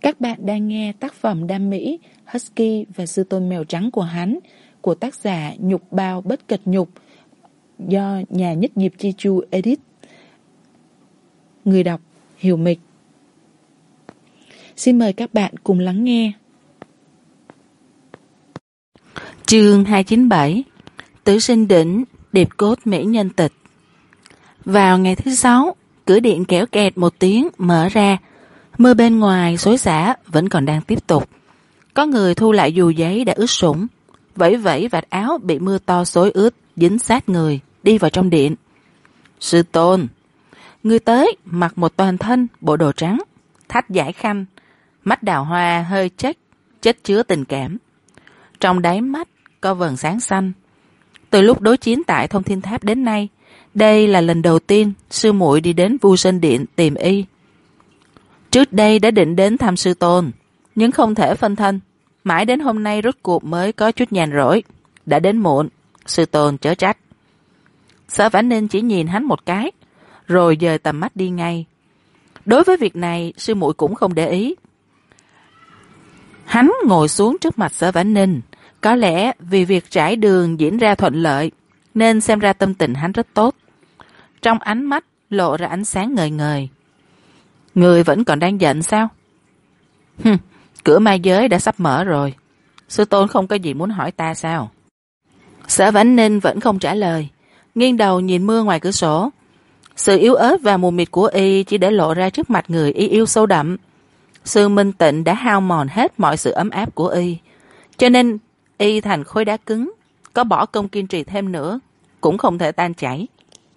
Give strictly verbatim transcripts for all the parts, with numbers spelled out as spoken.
Các bạn đang nghe tác phẩm đam mỹ Husky và Sư Tôn Mèo Trắng của hắn của tác giả Nhục Bao Bất Cật Nhục do nhà Nhất Diệp Chi Chu edit. Người đọc Hiểu Mịch. Xin mời các bạn cùng lắng nghe. Chương hai chín bảy Tử Sinh Đỉnh Điệp Cốt Mỹ Nhân Tịch. Vào ngày thứ sáu, cửa điện kéo kẹt một tiếng mở ra. Mưa bên ngoài xối xả vẫn còn đang tiếp tục. Có người thu lại dù giấy đã ướt sũng, vẫy vẫy vạt áo bị mưa to xối ướt dính sát người, đi vào trong điện. Sư Tôn. Người tới mặc một toàn thân bộ đồ trắng, thắt dải khăn, mắt đào hoa hơi chếch, chất chứa tình cảm. Trong đáy mắt có vầng sáng xanh. Từ lúc đối chiến tại Thông Thiên Tháp đến nay, đây là lần đầu tiên sư muội đi đến Vu Sơn Điện tìm y. Trước đây đã định đến thăm sư tôn, nhưng không thể phân thân. Mãi đến hôm nay rốt cuộc mới có chút nhàn rỗi. Đã đến muộn, sư tôn chớ trách. Sở Vãn Ninh chỉ nhìn hắn một cái, rồi dời tầm mắt đi ngay. Đối với việc này, sư muội cũng không để ý. Hắn ngồi xuống trước mặt Sở Vãn Ninh. Có lẽ vì việc trải đường diễn ra thuận lợi, nên xem ra tâm tình hắn rất tốt. Trong ánh mắt lộ ra ánh sáng ngời ngời. Người vẫn còn đang giận sao? Hừm, cửa ma giới đã sắp mở rồi. Sư tôn không có gì muốn hỏi ta sao? Sở Vãn Ninh vẫn không trả lời, nghiêng đầu nhìn mưa ngoài cửa sổ. Sự yếu ớt và mù mịt của y chỉ để lộ ra trước mặt người y yêu sâu đậm. Sự minh tịnh đã hao mòn hết mọi sự ấm áp của y, cho nên y thành khối đá cứng, có bỏ công kiên trì thêm nữa cũng không thể tan chảy.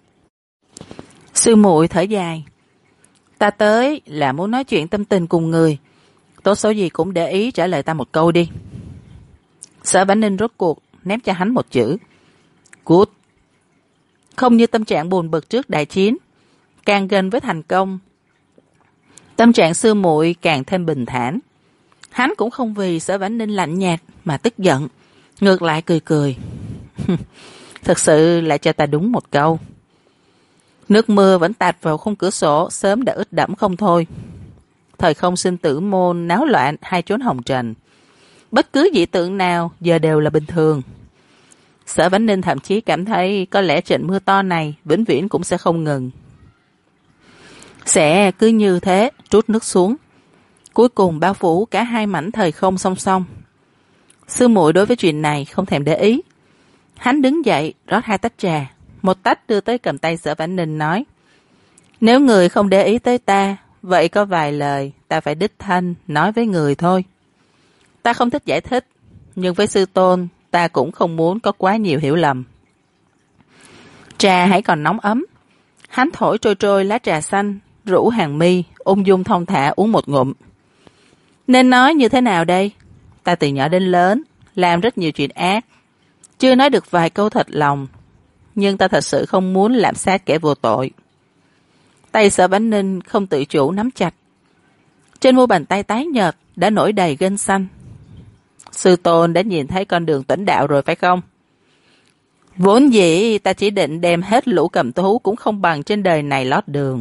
Sư muội thở dài. Ta tới là muốn nói chuyện tâm tình cùng người, tốt xấu gì cũng để ý trả lời ta một câu đi. Sở Vãn Ninh rốt cuộc ném cho hắn một chữ: cút. Không như tâm trạng buồn bực trước đại chiến, càng gần với thành công, tâm trạng sư muội càng thêm bình thản. Hắn cũng không vì Sở Vãn Ninh lạnh nhạt mà tức giận, ngược lại cười cười. Thật sự lại cho ta đúng một câu. Nước mưa vẫn tạt vào khung cửa sổ, sớm đã ướt đẫm không thôi. Thời không sinh tử môn náo loạn hai chốn hồng trần, bất cứ dị tượng nào giờ đều là bình thường. Sở Vãn Ninh thậm chí cảm thấy có lẽ trận mưa to này vĩnh viễn cũng sẽ không ngừng, sẽ cứ như thế trút nước xuống, cuối cùng bao phủ cả hai mảnh thời không song song. Sư muội đối với chuyện này không thèm để ý. Hắn đứng dậy rót hai tách trà, một tách đưa tới cầm tay Sở Vãn Ninh, nói: Nếu người không để ý tới ta, vậy có vài lời ta phải đích thân nói với người thôi. Ta không thích giải thích, nhưng với sư tôn ta cũng không muốn có quá nhiều hiểu lầm. Trà hãy còn nóng ấm. Hắn thổi trôi trôi lá trà xanh, rũ hàng mi, ung dung thong thả uống một ngụm. Nên nói như thế nào đây? Ta từ nhỏ đến lớn làm rất nhiều chuyện ác, chưa nói được vài câu thật lòng, nhưng ta thật sự không muốn lạm sát kẻ vô tội. Tay Sở Vãn Ninh không tự chủ nắm chặt, trên mu bàn tay tái nhợt đã nổi đầy gân xanh. Sư tôn đã nhìn thấy con đường tuẫn đạo rồi phải không? Vốn dĩ ta chỉ định đem hết lũ cầm thú cũng không bằng trên đời này lót đường.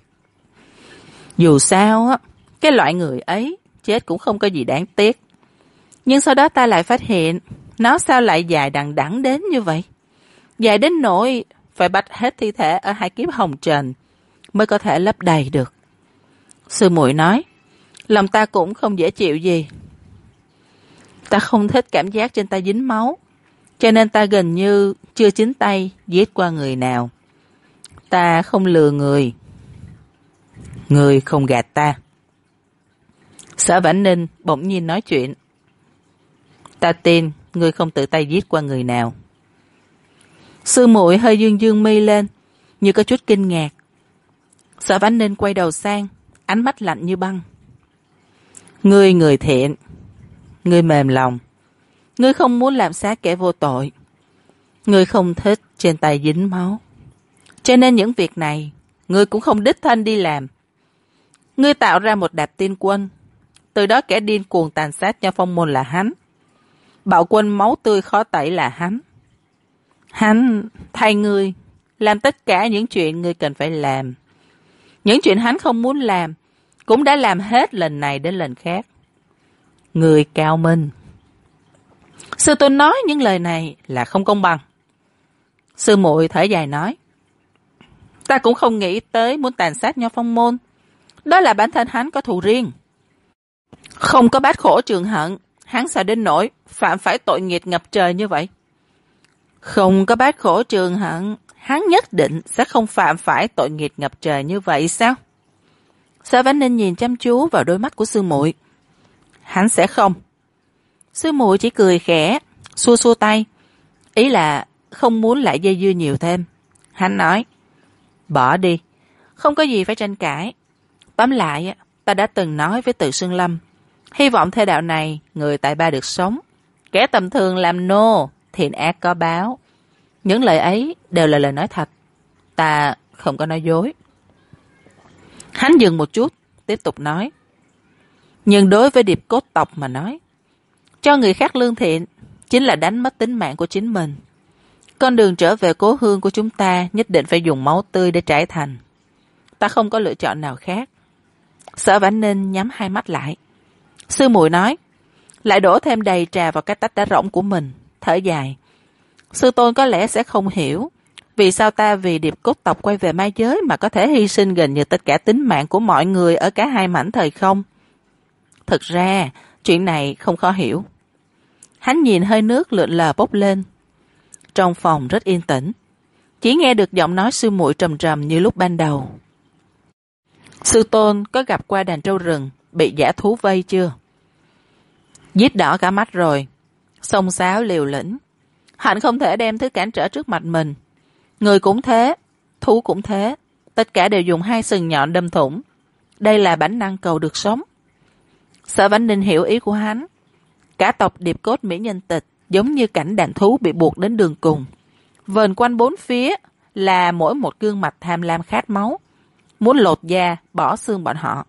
Dù sao á, cái loại người ấy chết cũng không có gì đáng tiếc. Nhưng sau đó ta lại phát hiện nó sao lại dài đằng đẵng đến như vậy, dài đến nỗi phải bắt hết thi thể ở hai kiếp hồng trần mới có thể lấp đầy được. Sư muội nói, lòng ta cũng không dễ chịu gì. Ta không thích cảm giác trên ta dính máu, cho nên ta gần như chưa chính tay giết qua người nào. Ta không lừa người, người không gạt ta. Sở Vãn Ninh bỗng nhiên nói chuyện. Ta tin người không tự tay giết qua người nào. Sư muội hơi dương dương mi lên, như có chút kinh ngạc. Sở Vãn Ninh quay đầu sang, ánh mắt lạnh như băng. Ngươi người thiện, ngươi mềm lòng, ngươi không muốn làm sát kẻ vô tội, ngươi không thích trên tay dính máu, cho nên những việc này ngươi cũng không đích thân đi làm. Ngươi tạo ra một đạp tiên quân, từ đó kẻ điên cuồng tàn sát Nho Phong môn là hắn, bạo quân máu tươi khó tẩy là hắn. Hắn thay ngươi làm tất cả những chuyện ngươi cần phải làm. Những chuyện hắn không muốn làm, cũng đã làm hết lần này đến lần khác. Người cao minh. Sư tôn nói những lời này là không công bằng. Sư muội thở dài nói, ta cũng không nghĩ tới muốn tàn sát Nho Phong môn. Đó là bản thân hắn có thù riêng. Không có bát khổ trường hận, hắn sao đến nỗi phạm phải tội nghiệp ngập trời như vậy? Không có bát khổ trường hận, hắn nhất định sẽ không phạm phải tội nghiệp ngập trời như vậy sao? Sở Vãn Ninh nhìn chăm chú vào đôi mắt của sư muội. Hắn sẽ không. Sư muội chỉ cười khẽ, xua xua tay. Ý là không muốn lại dây dưa nhiều thêm. Hắn nói, bỏ đi, không có gì phải tranh cãi. Tóm lại, ta đã từng nói với Từ Xương Lâm, hy vọng theo đạo này người tại ba được sống, kẻ tầm thường làm nô, thiện ác có báo. Những lời ấy đều là lời nói thật, ta không có nói dối. Hắn dừng một chút, tiếp tục nói, nhưng đối với Điệp Cốt tộc mà nói, cho người khác lương thiện chính là đánh mất tính mạng của chính mình. Con đường trở về cố hương của chúng ta nhất định phải dùng máu tươi để trải thành. Ta không có lựa chọn nào khác. Sở Vãn Ninh nhắm hai mắt lại. Sư muội nói, lại đổ thêm đầy trà vào cái tách đá rỗng của mình, thở dài. Sư tôn có lẽ sẽ không hiểu vì sao ta vì Điệp Cốt tộc quay về ma giới mà có thể hy sinh gần như tất cả tính mạng của mọi người ở cả hai mảnh thời không. Thực ra, chuyện này không khó hiểu. Hắn nhìn hơi nước lượn lờ bốc lên. Trong phòng rất yên tĩnh, chỉ nghe được giọng nói sư muội trầm trầm như lúc ban đầu. Sư tôn có gặp qua đàn trâu rừng bị dã thú vây chưa? Giết đỏ cả mắt rồi, xông xáo liều lĩnh, hạnh không thể đem thứ cản trở trước mặt mình. Người cũng thế, thú cũng thế, tất cả đều dùng hai sừng nhọn đâm thủng. Đây là bản năng cầu được sống. Sở Vãn Ninh hiểu ý của hắn. Cả tộc Điệp Cốt Mỹ Nhân Tịch giống như cảnh đàn thú bị buộc đến đường cùng. Vờn quanh bốn phía là mỗi một gương mặt tham lam khát máu, muốn lột da, bỏ xương bọn họ.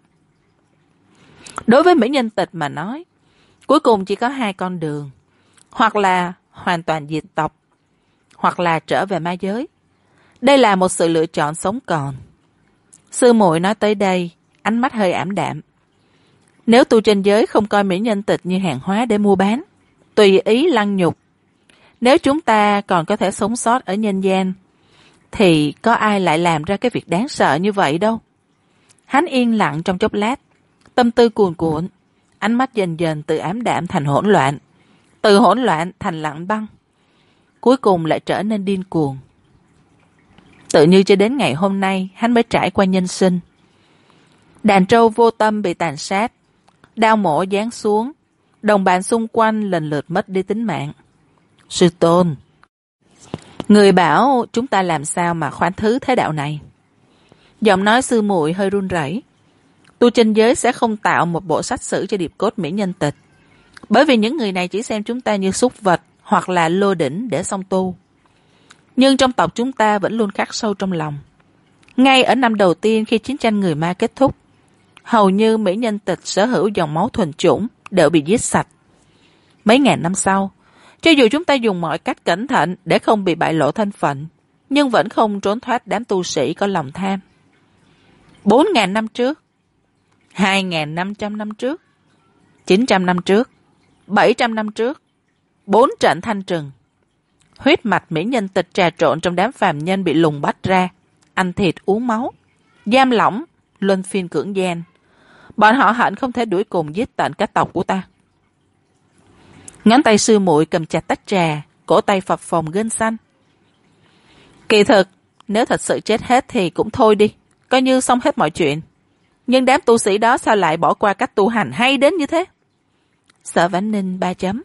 Đối với Mỹ Nhân Tịch mà nói, cuối cùng chỉ có hai con đường. Hoặc là hoàn toàn diệt tộc, hoặc là trở về ma giới. Đây là một sự lựa chọn sống còn. Sư muội nói tới đây, ánh mắt hơi ảm đạm. Nếu tu chân giới không coi Mỹ Nhân Tịch như hàng hóa để mua bán, tùy ý lăng nhục, nếu chúng ta còn có thể sống sót ở nhân gian, thì có ai lại làm ra cái việc đáng sợ như vậy đâu. Hắn yên lặng trong chốc lát, tâm tư cuồn cuộn, ánh mắt dần dần từ ám đạm thành hỗn loạn, từ hỗn loạn thành lạnh băng, cuối cùng lại trở nên điên cuồng. Tự như cho đến ngày hôm nay hắn mới trải qua nhân sinh. Đàn trâu vô tâm bị tàn sát, đao mổ giáng xuống, đồng bạn xung quanh lần lượt mất đi tính mạng. Sư tôn, người bảo chúng ta làm sao mà khoan thứ thế đạo này? Giọng nói sư muội hơi run rẩy. Tu chân giới sẽ không tạo một bộ sách sử cho Điệp Cốt Mỹ Nhân Tịch, bởi vì những người này chỉ xem chúng ta như súc vật hoặc là lô đỉnh để song tu. Nhưng trong tộc chúng ta vẫn luôn khắc sâu trong lòng. Ngay ở năm đầu tiên khi chiến tranh người ma kết thúc, hầu như Mỹ Nhân Tịch sở hữu dòng máu thuần chủng đều bị giết sạch. Mấy ngàn năm sau, cho dù chúng ta dùng mọi cách cẩn thận để không bị bại lộ thân phận, nhưng vẫn không trốn thoát đám tu sĩ có lòng tham. Bốn ngàn năm trước, hai ngàn năm trăm năm trước, chín trăm năm trước, bảy trăm năm trước, bốn trận thanh trừng. Huyết mạch Mỹ Nhân Tịch trà trộn trong đám phàm nhân bị lùng bắt ra, ăn thịt uống máu, giam lỏng, luân phiên cưỡng gian. Bọn họ hận không thể đuổi cùng giết tận cả tộc của ta. Ngón tay sư muội cầm chặt tách trà, cổ tay phập phồng gân xanh. Kỳ thực, nếu thật sự chết hết thì cũng thôi đi, coi như xong hết mọi chuyện. Nhưng đám tu sĩ đó sao lại bỏ qua cách tu hành hay đến như thế? Sở Vãn Ninh ba chấm.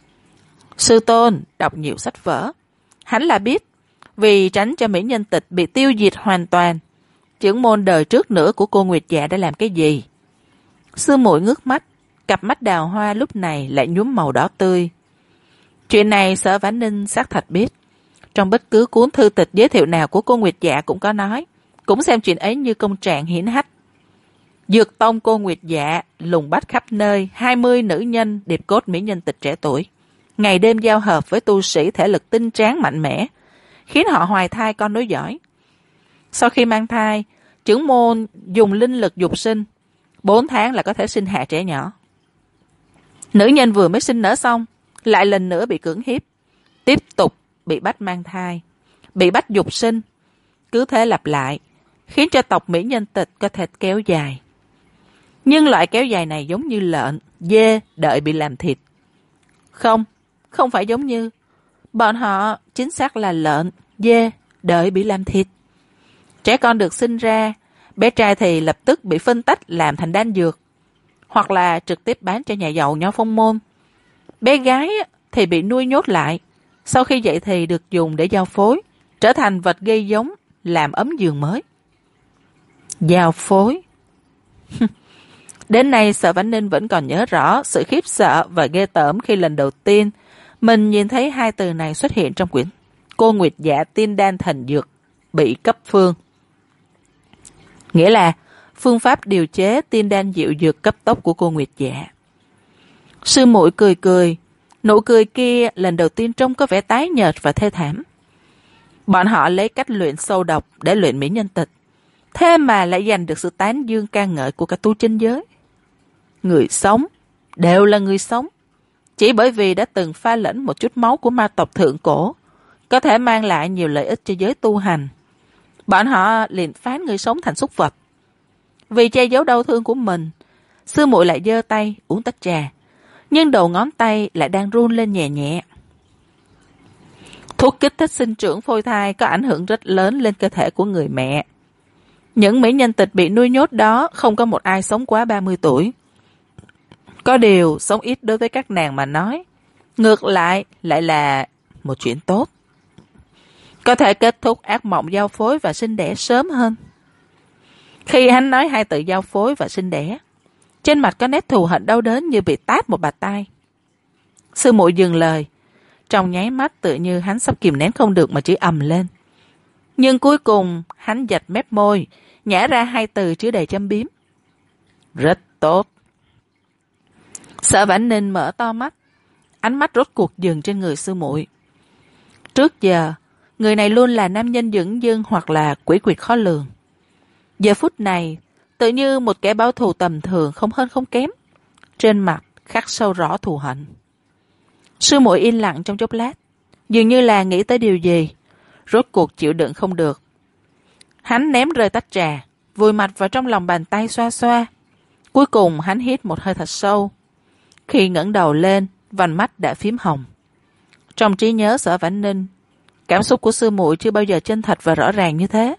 Sư tôn đọc nhiều sách vở, hắn là biết, vì tránh cho Mỹ Nhân Tịch bị tiêu diệt hoàn toàn, trưởng môn đời trước nữa của cô Nguyệt Dạ đã làm cái gì? Sư muội ngước mắt, cặp mắt đào hoa lúc này lại nhuốm màu đỏ tươi. Chuyện này Sở Vãn Ninh xác thật biết. Trong bất cứ cuốn thư tịch giới thiệu nào của cô Nguyệt Dạ cũng có nói, cũng xem chuyện ấy như công trạng hiển hách. Dược tông cô Nguyệt Dạ lùng bắt khắp nơi hai mươi nữ nhân Điệp Cốt Mỹ Nhân Tịch trẻ tuổi, ngày đêm giao hợp với tu sĩ thể lực tinh tráng mạnh mẽ, khiến họ hoài thai con nối dõi. Sau khi mang thai, trưởng môn dùng linh lực dục sinh, Bốn tháng là có thể sinh hạ trẻ nhỏ. Nữ nhân vừa mới sinh nở xong, lại lần nữa bị cưỡng hiếp, tiếp tục bị bắt mang thai, bị bắt dục sinh, cứ thế lặp lại, khiến cho tộc mỹ nhân tịch có thể kéo dài. Nhưng loại kéo dài này giống như lợn, dê đợi bị làm thịt. Không, không phải giống như. Bọn họ chính xác là lợn, dê đợi bị làm thịt. Trẻ con được sinh ra, bé trai thì lập tức bị phân tách làm thành đan dược, hoặc là trực tiếp bán cho nhà giàu nho phong môn. Bé gái thì bị nuôi nhốt lại, sau khi dậy thì được dùng để giao phối, trở thành vật gây giống, làm ấm giường mới. Giao phối. Đến nay Sở Vãn Ninh vẫn còn nhớ rõ sự khiếp sợ và ghê tởm khi lần đầu tiên mình nhìn thấy hai từ này xuất hiện trong quyển Cô Nguyệt Dạ Tiên Đan Thần Dược bị cấp phương. Nghĩa là phương pháp điều chế tiên đan diệu dược cấp tốc của cô Nguyệt Dạ. Sư muội cười cười, nụ cười kia lần đầu tiên trông có vẻ tái nhợt và thê thảm. Bọn họ lấy cách luyện sâu độc để luyện mỹ nhân tịch, thế mà lại giành được sự tán dương ca ngợi của cả tu chân giới. Người sống, đều là người sống, chỉ bởi vì đã từng pha lẫn một chút máu của ma tộc thượng cổ, có thể mang lại nhiều lợi ích cho giới tu hành. Bọn họ liền phán người sống thành súc vật. Vì che giấu đau thương của mình, sư muội lại giơ tay uống tách trà, nhưng đầu ngón tay lại đang run lên nhẹ nhẹ. Thuốc kích thích sinh trưởng phôi thai có ảnh hưởng rất lớn lên cơ thể của người mẹ. Những mỹ nhân tịch bị nuôi nhốt đó không có một ai sống quá ba mươi tuổi. Có điều sống ít đối với các nàng mà nói, ngược lại lại là một chuyện tốt. Có thể kết thúc ác mộng giao phối và sinh đẻ sớm hơn. Khi hắn nói hai từ giao phối và sinh đẻ, trên mặt có nét thù hận đau đớn như bị tát một bạt tai. Sư muội dừng lời, trong nháy mắt tự như hắn sắp kìm nén không được mà chỉ ầm lên. Nhưng cuối cùng hắn giật mép môi, nhả ra hai từ chứa đầy châm biếm. Rất tốt. Sở Vãn Ninh mở to mắt, ánh mắt rốt cuộc dừng trên người sư muội. Trước giờ, người này luôn là nam nhân dửng dưng hoặc là quỷ quyệt khó lường. Giờ phút này, tự như một kẻ báo thù tầm thường không hơn không kém. Trên mặt khắc sâu rõ thù hận. Sư muội yên lặng trong chốc lát, dường như là nghĩ tới điều gì, rốt cuộc chịu đựng không được. Hắn ném rơi tách trà, vùi mặt vào trong lòng bàn tay xoa xoa. Cuối cùng hắn hít một hơi thật sâu. Khi ngẩng đầu lên, vành mắt đã phím hồng. Trong trí nhớ Sở Vãn Ninh, cảm xúc của sư muội chưa bao giờ chân thật và rõ ràng như thế.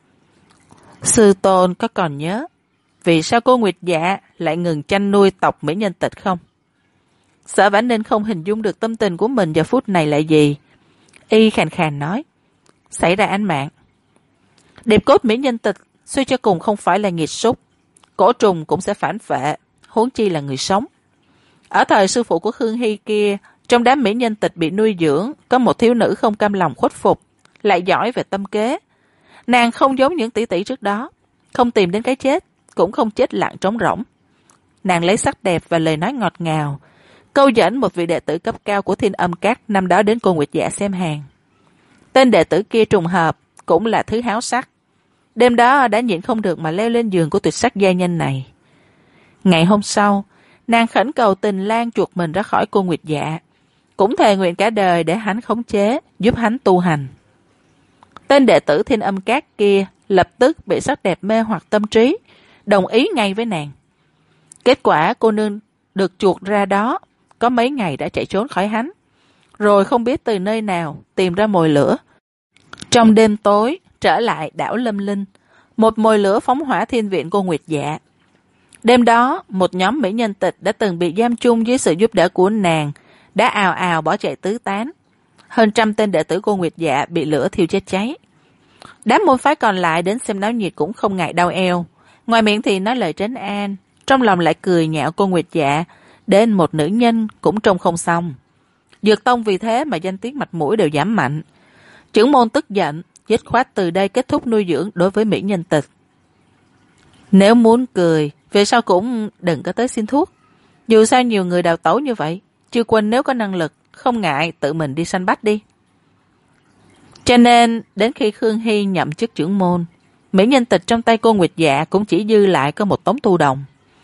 Sư tôn có còn nhớ vì sao cô Nguyệt Dạ lại ngừng chăn nuôi tộc mỹ nhân tịch không? Sở Vãn Ninh không hình dung được tâm tình của mình giờ phút này là gì. Y khàn khàn nói, xảy ra án mạng. Điệp cốt mỹ nhân tịch suy cho cùng không phải là nghiệt súc, cổ trùng cũng sẽ phản phệ, huống chi là người sống. Ở thời sư phụ của Khương Hy kia, trong đám mỹ nhân tịch bị nuôi dưỡng, có một thiếu nữ không cam lòng khuất phục, lại giỏi về tâm kế. Nàng không giống những tỷ tỷ trước đó, không tìm đến cái chết, cũng không chết lặng trống rỗng. Nàng lấy sắc đẹp và lời nói ngọt ngào, câu dẫn một vị đệ tử cấp cao của Thiên Âm Các năm đó đến cô Nguyệt Dạ xem hàng. Tên đệ tử kia trùng hợp, cũng là thứ háo sắc. Đêm đó đã nhịn không được mà leo lên giường của tuyệt sắc gia nhân này. Ngày hôm sau, nàng khẩn cầu Tình Lang chuộc mình ra khỏi cô Nguyệt Dạ, cũng thề nguyện cả đời để hắn khống chế, giúp hắn tu hành. Tên đệ tử Thiên Âm Các kia lập tức bị sắc đẹp mê hoặc tâm trí, đồng ý ngay với nàng. Kết quả cô nương được chuộc ra đó, có mấy ngày đã chạy trốn khỏi hắn, rồi không biết từ nơi nào tìm ra mồi lửa. Trong đêm tối, trở lại đảo Lâm Linh, một mồi lửa phóng hỏa thiên viện cô Nguyệt Dạ. Đêm đó, một nhóm mỹ nhân tịch đã từng bị giam chung dưới sự giúp đỡ của nàng, đã ào ào bỏ chạy tứ tán. Hơn trăm tên đệ tử cô Nguyệt Dạ bị lửa thiêu chết cháy. Đám môn phái còn lại đến xem náo nhiệt cũng không ngại đau eo. Ngoài miệng thì nói lời trấn an, trong lòng lại cười nhạo cô Nguyệt Dạ, đến một nữ nhân cũng trông không xong. Dược tông vì thế mà danh tiếng mặt mũi đều giảm mạnh. Trưởng môn tức giận, dứt khoát từ đây kết thúc nuôi dưỡng đối với mỹ nhân tịch. Nếu muốn cười, về sau cũng đừng có tới xin thuốc. Dù sao nhiều người đào tẩu như vậy, chưa quên nếu có năng lực, không ngại tự mình đi săn bắt đi. Cho nên, đến khi Khương Hy nhậm chức trưởng môn, mỹ nhân tịch trong tay cô Nguyệt Dạ cũng chỉ dư lại có một tống tu đồng.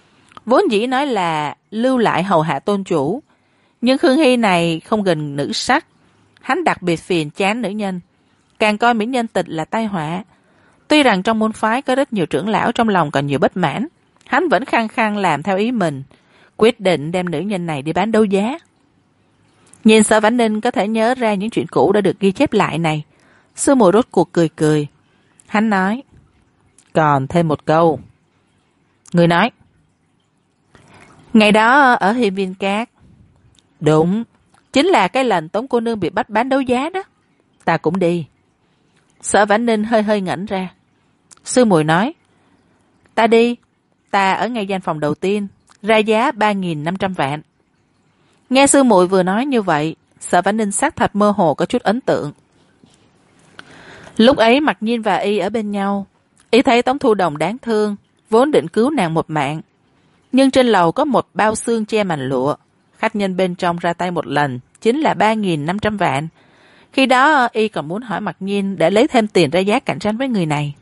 Vốn dĩ nói là lưu lại hầu hạ tôn chủ, nhưng Khương Hy này không gần nữ sắc. Hắn đặc biệt phiền chán nữ nhân, càng coi mỹ nhân tịch là tai họa. Tuy rằng trong môn phái có rất nhiều trưởng lão trong lòng còn nhiều bất mãn, hắn vẫn khăng khăng làm theo ý mình, quyết định đem nữ nhân này đi bán đấu giá. Nhìn Sở Vãn Ninh có thể nhớ ra những chuyện cũ đã được ghi chép lại này, Sư Muội rốt cuộc cười cười. Hắn nói, còn thêm một câu. Người nói. Ngày đó ở Hiên Viên Cát. Đúng, chính là cái lần Tống cô nương bị bắt bán đấu giá đó. Ta cũng đi. Sở Vãn Ninh hơi hơi ngẩn ra. Sư Muội nói, ta đi. Ta ở ngay gian phòng đầu tiên, ra giá ba nghìn năm trăm vạn. Nghe sư muội vừa nói như vậy, Sở Vãn Ninh xác thật mơ hồ có chút ấn tượng. Lúc ấy Mặc Nhiên và y ở bên nhau, y thấy Tống Thu Đồng đáng thương, vốn định cứu nàng một mạng. Nhưng trên lầu có một bao xương che màn lụa, khách nhân bên trong ra tay một lần chính là ba nghìn năm trăm vạn. Khi đó y còn muốn hỏi Mặc Nhiên để lấy thêm tiền ra giá cạnh tranh với người này.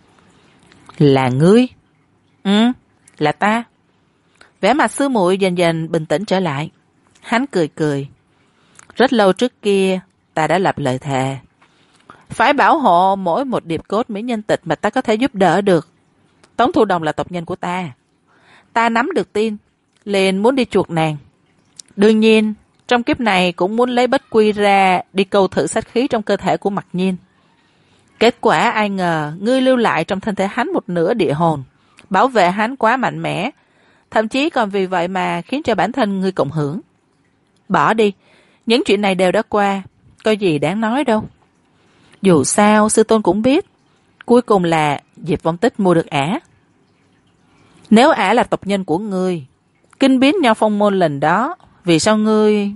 Là ngươi? Ừ, là ta. Vẻ mặt sư muội dần dần bình tĩnh trở lại. Hắn cười cười. Rất lâu trước kia ta đã lập lời thề, phải bảo hộ mỗi một điệp cốt mỹ nhân tịch mà ta có thể giúp đỡ được. Tống Thu Đồng là tộc nhân của ta. Ta nắm được tin, liền muốn đi chuộc nàng. Đương nhiên, trong kiếp này cũng muốn lấy bất quy ra đi câu thử sát khí trong cơ thể của Mặc Nhiên. Kết quả ai ngờ ngươi lưu lại trong thân thể hắn một nửa địa hồn, bảo vệ hắn quá mạnh mẽ, thậm chí còn vì vậy mà khiến cho bản thân ngươi cộng hưởng. Bỏ đi, những chuyện này đều đã qua, có gì đáng nói đâu. Dù sao sư tôn cũng biết, cuối cùng là Diệp Vong Tích mua được ả. Nếu ả là tộc nhân của ngươi, kinh biến nhau phong môn lần đó, vì sao ngươi...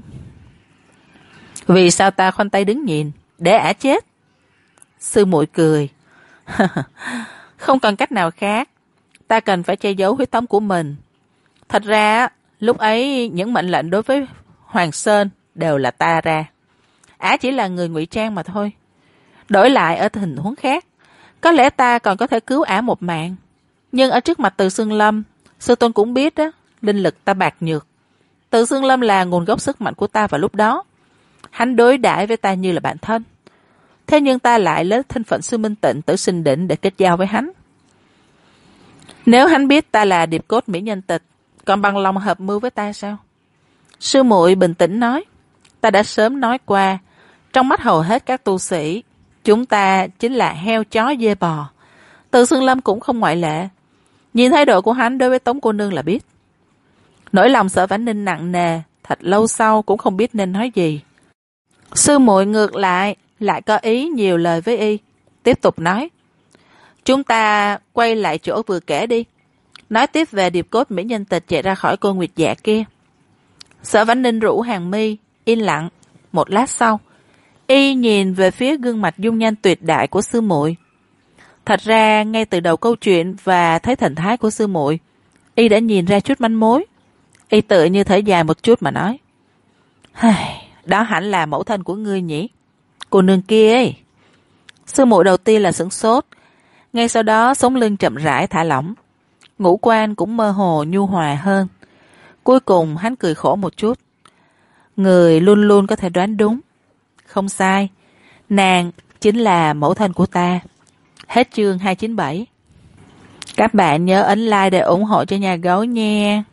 Vì sao ta khoanh tay đứng nhìn, để ả chết? Sư muội cười. Không còn cách nào khác, ta cần phải che giấu huyết thống của mình. Thật ra, lúc ấy những mệnh lệnh đối với Hoàng Sơn đều là ta ra. Ả chỉ là người ngụy trang mà thôi. Đổi lại ở tình huống khác, có lẽ ta còn có thể cứu ả một mạng. Nhưng ở trước mặt Từ Xương Lâm, sư tôn cũng biết đó, linh lực ta bạc nhược. Từ Xương Lâm là nguồn gốc sức mạnh của ta vào lúc đó. Hắn đối đãi với ta như là bạn thân. Thế nhưng ta lại lấy thân phận Sư Minh Tịnh Tử Sinh Định để kết giao với hắn. Nếu hắn biết ta là điệp cốt mỹ nhân tịch, còn bằng lòng hợp mưu với ta sao? Sư muội bình tĩnh nói, ta đã sớm nói qua, trong mắt hầu hết các tu sĩ, chúng ta chính là heo chó dê bò. Từ Xương Lâm cũng không ngoại lệ. Nhìn thái độ của hắn đối với Tống cô nương là biết. Nỗi lòng Sở Vãn Ninh nặng nề, thật lâu sau cũng không biết nên nói gì. Sư muội ngược lại, lại có ý nhiều lời với y, tiếp tục nói. Chúng ta quay lại chỗ vừa kể đi. Nói tiếp về điệp cốt mỹ nhân tịch chạy ra khỏi cô Nguyệt Dạ kia. Sở Vãn Ninh rũ hàng mi, yên lặng. Một lát sau, y nhìn về phía gương mặt dung nhan tuyệt đại của sư muội. Thật ra, ngay từ đầu câu chuyện và thấy thần thái của sư muội, y đã nhìn ra chút manh mối. Y tự như thở dài một chút mà nói. Đó hẳn là mẫu thân của ngươi nhỉ? Cô nương kia ấy. Sư muội đầu tiên là sửng sốt, ngay sau đó sống lưng chậm rãi thả lỏng. Ngũ quan cũng mơ hồ nhu hòa hơn. Cuối cùng hắn cười khổ một chút. Người luôn luôn có thể đoán đúng. Không sai, nàng chính là mẫu thân của ta. Hết chương hai chín bảy. Các bạn nhớ ấn like để ủng hộ cho nhà gấu nha.